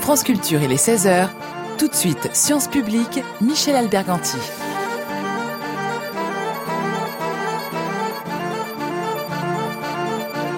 France Culture, il est 16h. Tout de suite, Sciences Publiques, Michel Alberganti.